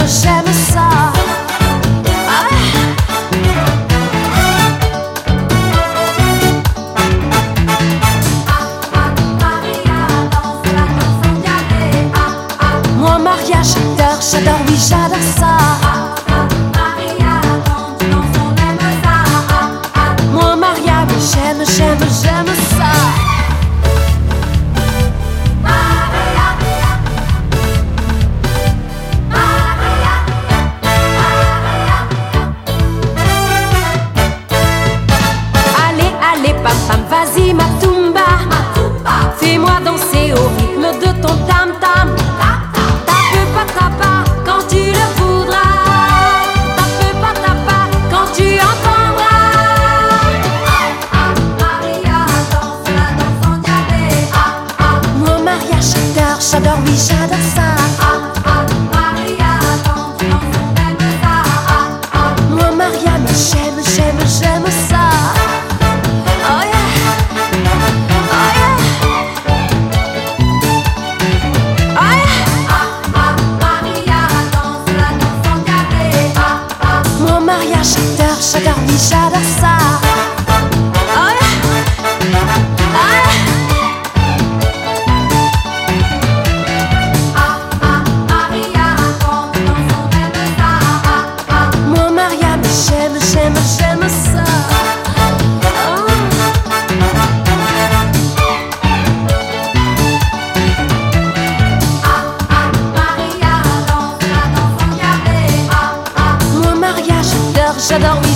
j'aime ça. Moi Maria j'adore, oui j'adore ça. Moi Maria, mais j'aime ça. Allez pam-pam, vas-y ma tumba, fais-moi danser au rythme de ton tam-tam. Tape pas tapa quand tu le voudras, tape pas tapa quand tu entendras. Maria danse la danse endiablée. Moi Maria j'adore, oui j'adore ça. Maria danse on aime ça. Moi Maria, mais j'aime ça. J'adore, oui j'adore ça. Oh yeah. Maria, quand on aime ça. Moi Maria, mais j'aime ça. Maria danse la danse endiablée. Moi Maria j'adore, oui